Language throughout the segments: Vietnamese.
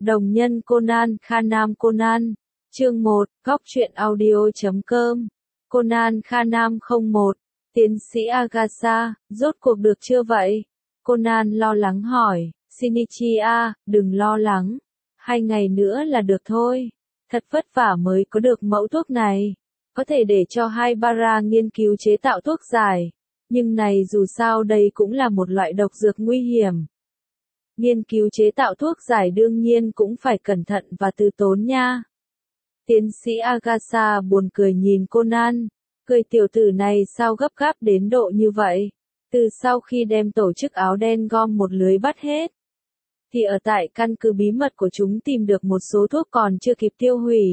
Đồng nhân Conan Kha Nam Conan. Chương 1, Góc truyện audio.com. Conan Kha Nam 01. Tiến sĩ Agatha, rốt cuộc được chưa vậy? Conan lo lắng hỏi. Shinichi đừng lo lắng. 2 ngày nữa là được thôi. Thật vất vả mới có được mẫu thuốc này. Có thể để cho Haibara nghiên cứu chế tạo thuốc giải. Nhưng này dù sao đây cũng là một loại độc dược nguy hiểm. Nghiên cứu chế tạo thuốc giải đương nhiên cũng phải cẩn thận và từ tốn nha. Tiến sĩ Agatha buồn cười nhìn Conan. Cười tiểu tử này sao gấp gáp đến độ như vậy? Từ sau khi đem tổ chức áo đen gom một lưới bắt hết. Thì ở tại căn cứ bí mật của chúng tìm được một số thuốc còn chưa kịp tiêu hủy.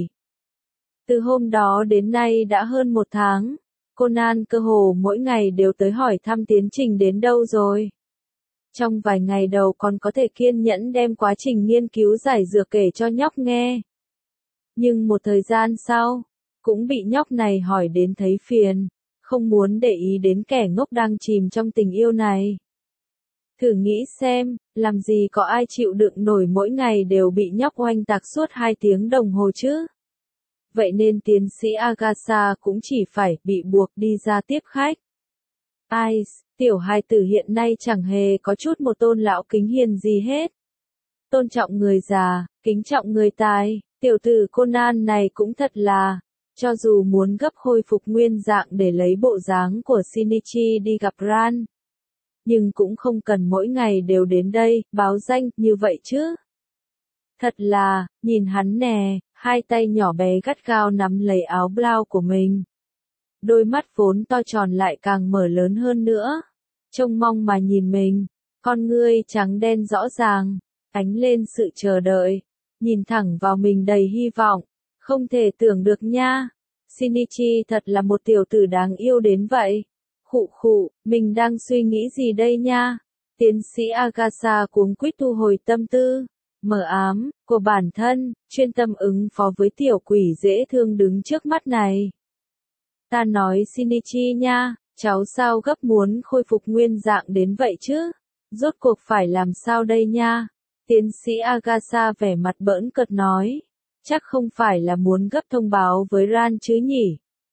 Từ hôm đó đến nay đã hơn 1 tháng. Conan cơ hồ mỗi ngày đều tới hỏi thăm tiến trình đến đâu rồi. Trong vài ngày đầu còn có thể kiên nhẫn đem quá trình nghiên cứu giải dược kể cho nhóc nghe. Nhưng một thời gian sau, cũng bị nhóc này hỏi đến thấy phiền, không muốn để ý đến kẻ ngốc đang chìm trong tình yêu này. Thử nghĩ xem, làm gì có ai chịu đựng nổi mỗi ngày đều bị nhóc oanh tạc suốt 2 tiếng đồng hồ chứ? Vậy nên tiến sĩ Agatha cũng chỉ phải bị buộc đi ra tiếp khách. Ai, tiểu hài tử hiện nay chẳng hề có chút một tôn lão kính hiền gì hết. Tôn trọng người già, kính trọng người tài, tiểu tử Conan này cũng thật là, cho dù muốn gấp khôi phục nguyên dạng để lấy bộ dáng của Shinichi đi gặp Ran. Nhưng cũng không cần mỗi ngày đều đến đây, báo danh, như vậy chứ. Thật là, nhìn hắn nè, 2 tay nhỏ bé gắt gao nắm lấy áo blau của mình. Đôi mắt vốn to tròn lại càng mở lớn hơn nữa. Trông mong mà nhìn mình, con ngươi trắng đen rõ ràng, ánh lên sự chờ đợi, nhìn thẳng vào mình đầy hy vọng, không thể tưởng được nha. Shinichi thật là một tiểu tử đáng yêu đến vậy. Khụ khụ, mình đang suy nghĩ gì đây nha? Tiến sĩ Agatha cuống quýt thu hồi tâm tư, mờ ám, của bản thân, chuyên tâm ứng phó với tiểu quỷ dễ thương đứng trước mắt này. Ta nói Shinichi nha, cháu sao gấp muốn khôi phục nguyên dạng đến vậy chứ? Rốt cuộc phải làm sao đây nha? Tiến sĩ Agatha vẻ mặt bỡn cợt nói. Chắc không phải là muốn gấp thông báo với Ran chứ nhỉ?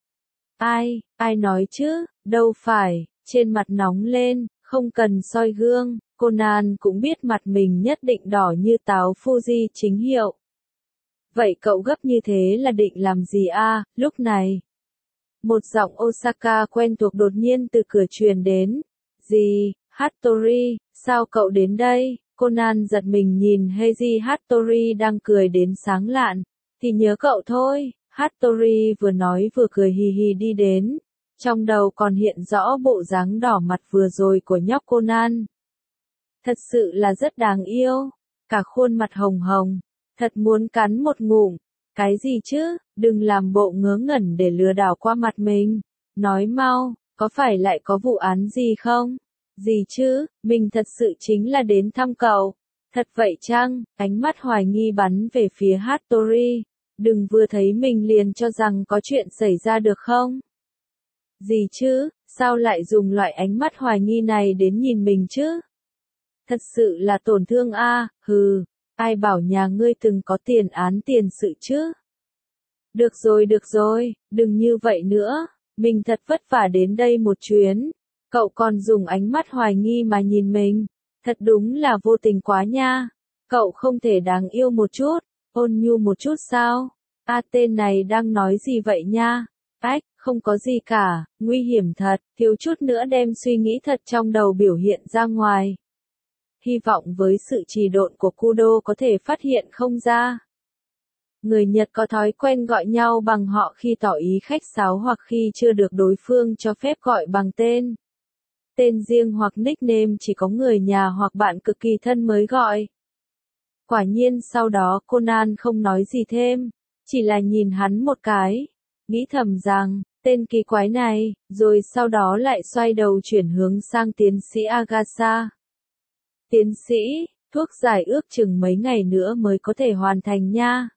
Ai nói chứ, đâu phải, trên mặt nóng lên, không cần soi gương, Conan cũng biết mặt mình nhất định đỏ như táo Fuji chính hiệu. Vậy cậu gấp như thế là định làm gì lúc này? Một giọng Osaka quen thuộc đột nhiên từ cửa truyền đến. Gì, Hattori, sao cậu đến đây? Conan giật mình nhìn Heiji Hattori đang cười đến sáng lạn. Thì nhớ cậu thôi, Hattori vừa nói vừa cười hì hì đi đến. Trong đầu còn hiện rõ bộ dáng đỏ mặt vừa rồi của nhóc Conan. Thật sự là rất đáng yêu. Cả khuôn mặt hồng hồng. Thật muốn cắn một ngụm. Cái gì chứ, đừng làm bộ ngớ ngẩn để lừa đảo qua mặt mình. Nói mau, có phải lại có vụ án gì không? Gì chứ, mình thật sự chính là đến thăm cậu. Thật vậy chăng? Ánh mắt hoài nghi bắn về phía Hattori. Đừng vừa thấy mình liền cho rằng có chuyện xảy ra được không? Gì chứ, sao lại dùng loại ánh mắt hoài nghi này đến nhìn mình chứ? Thật sự là tổn thương hừ, ai bảo nhà ngươi từng có tiền án tiền sự chứ? Được rồi, đừng như vậy nữa, mình thật vất vả đến đây một chuyến, cậu còn dùng ánh mắt hoài nghi mà nhìn mình, thật đúng là vô tình quá nha, cậu không thể đáng yêu một chút, ôn nhu một chút sao? Tên này đang nói gì vậy nha? Không có gì cả, nguy hiểm thật, thiếu chút nữa đem suy nghĩ thật trong đầu biểu hiện ra ngoài. Hy vọng với sự trì độn của Kudo có thể phát hiện không ra. Người Nhật có thói quen gọi nhau bằng họ khi tỏ ý khách sáo hoặc khi chưa được đối phương cho phép gọi bằng tên. Tên riêng hoặc nickname chỉ có người nhà hoặc bạn cực kỳ thân mới gọi. Quả nhiên sau đó Conan không nói gì thêm, chỉ là nhìn hắn một cái, nghĩ thầm rằng, tên kỳ quái này, rồi sau đó lại xoay đầu chuyển hướng sang tiến sĩ Agatha. Tiến sĩ, thuốc giải ước chừng mấy ngày nữa mới có thể hoàn thành nha.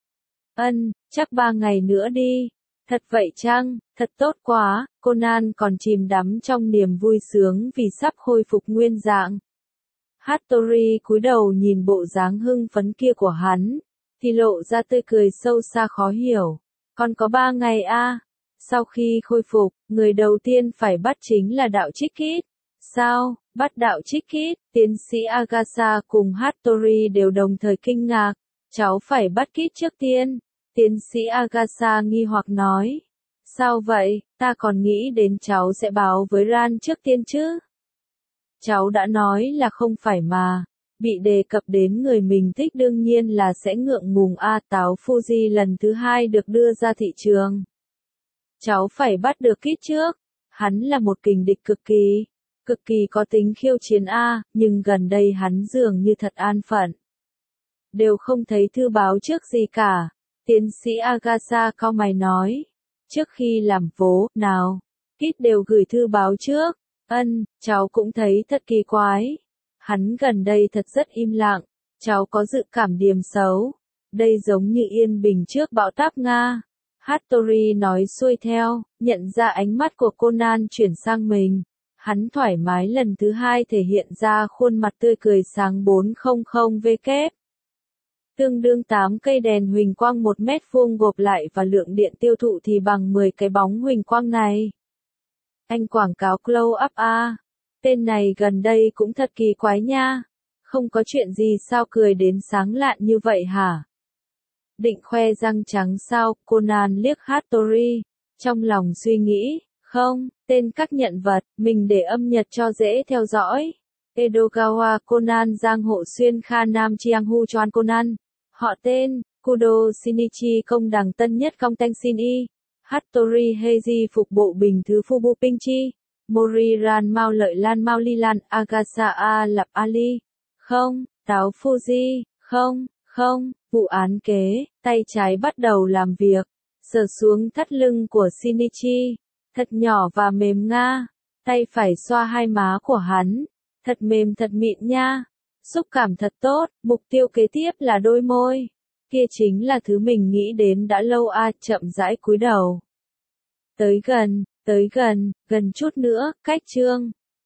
Chắc 3 ngày nữa đi. Thật vậy chăng, thật tốt quá, Conan còn chìm đắm trong niềm vui sướng vì sắp khôi phục nguyên dạng. Hattori cúi đầu nhìn bộ dáng hưng phấn kia của hắn, thì lộ ra tươi cười sâu xa khó hiểu. Còn có 3 ngày a. Sau khi khôi phục, người đầu tiên phải bắt chính là đạo trích kít. Sao, bắt đạo trích kít? Tiến sĩ Agasa cùng Hattori đều đồng thời kinh ngạc. Cháu phải bắt kít trước tiên. Tiến sĩ Agasa nghi hoặc nói. Sao vậy, ta còn nghĩ đến cháu sẽ báo với Ran trước tiên chứ. Cháu đã nói là không phải mà. Bị đề cập đến người mình thích đương nhiên là sẽ ngượng ngùng táo Fuji lần thứ 2 được đưa ra thị trường. Cháu phải bắt được kít trước. Hắn là một kình địch cực kỳ có tính khiêu chiến nhưng gần đây hắn dường như thật an phận. Đều không thấy thư báo trước gì cả. Tiến sĩ Agasa cau mày nói. Trước khi làm vố, nào, kít đều gửi thư báo trước. Cháu cũng thấy thật kỳ quái. Hắn gần đây thật rất im lặng. Cháu có dự cảm điểm xấu. Đây giống như yên bình trước bão táp Nga. Hattori nói xuôi theo, nhận ra ánh mắt của Conan chuyển sang mình. Hắn thoải mái lần thứ 2 thể hiện ra khuôn mặt tươi cười sáng 400W. Tương đương 8 cây đèn huỳnh quang 1 mét vuông gộp lại và lượng điện tiêu thụ thì bằng 10 cái bóng huỳnh quang này. Anh quảng cáo Glow Up Tên này gần đây cũng thật kỳ quái nha. Không có chuyện gì sao cười đến sáng lạn như vậy hả? Định khoe răng trắng sao? Conan liếc Hattori. Trong lòng suy nghĩ, không, tên các nhận vật, mình để âm nhật cho dễ theo dõi. Edogawa Conan Giang Hộ Xuyên Kha Nam Chiang Hu Choan Conan. Họ tên, Kudo Shinichi Công Đằng Tân Nhất Công Tanh Xin Y. Hattori Heiji Phục Bộ Bình Thứ Phu Bu Pinh Chi. Mori Ran Mao Lợi Lan Mao Ly Lan Agasa Lạp Ali. Không, táo Fuji, không, vụ án kế, tay trái bắt đầu làm việc. Sờ xuống thắt lưng của Shinichi. Thật nhỏ và mềm nga. Tay phải xoa hai má của hắn. Thật mềm thật mịn nha. Xúc cảm thật tốt, mục tiêu kế tiếp là đôi môi. Kia chính là thứ mình nghĩ đến đã lâu chậm rãi cúi đầu. Tới gần, gần chút nữa, cách chương.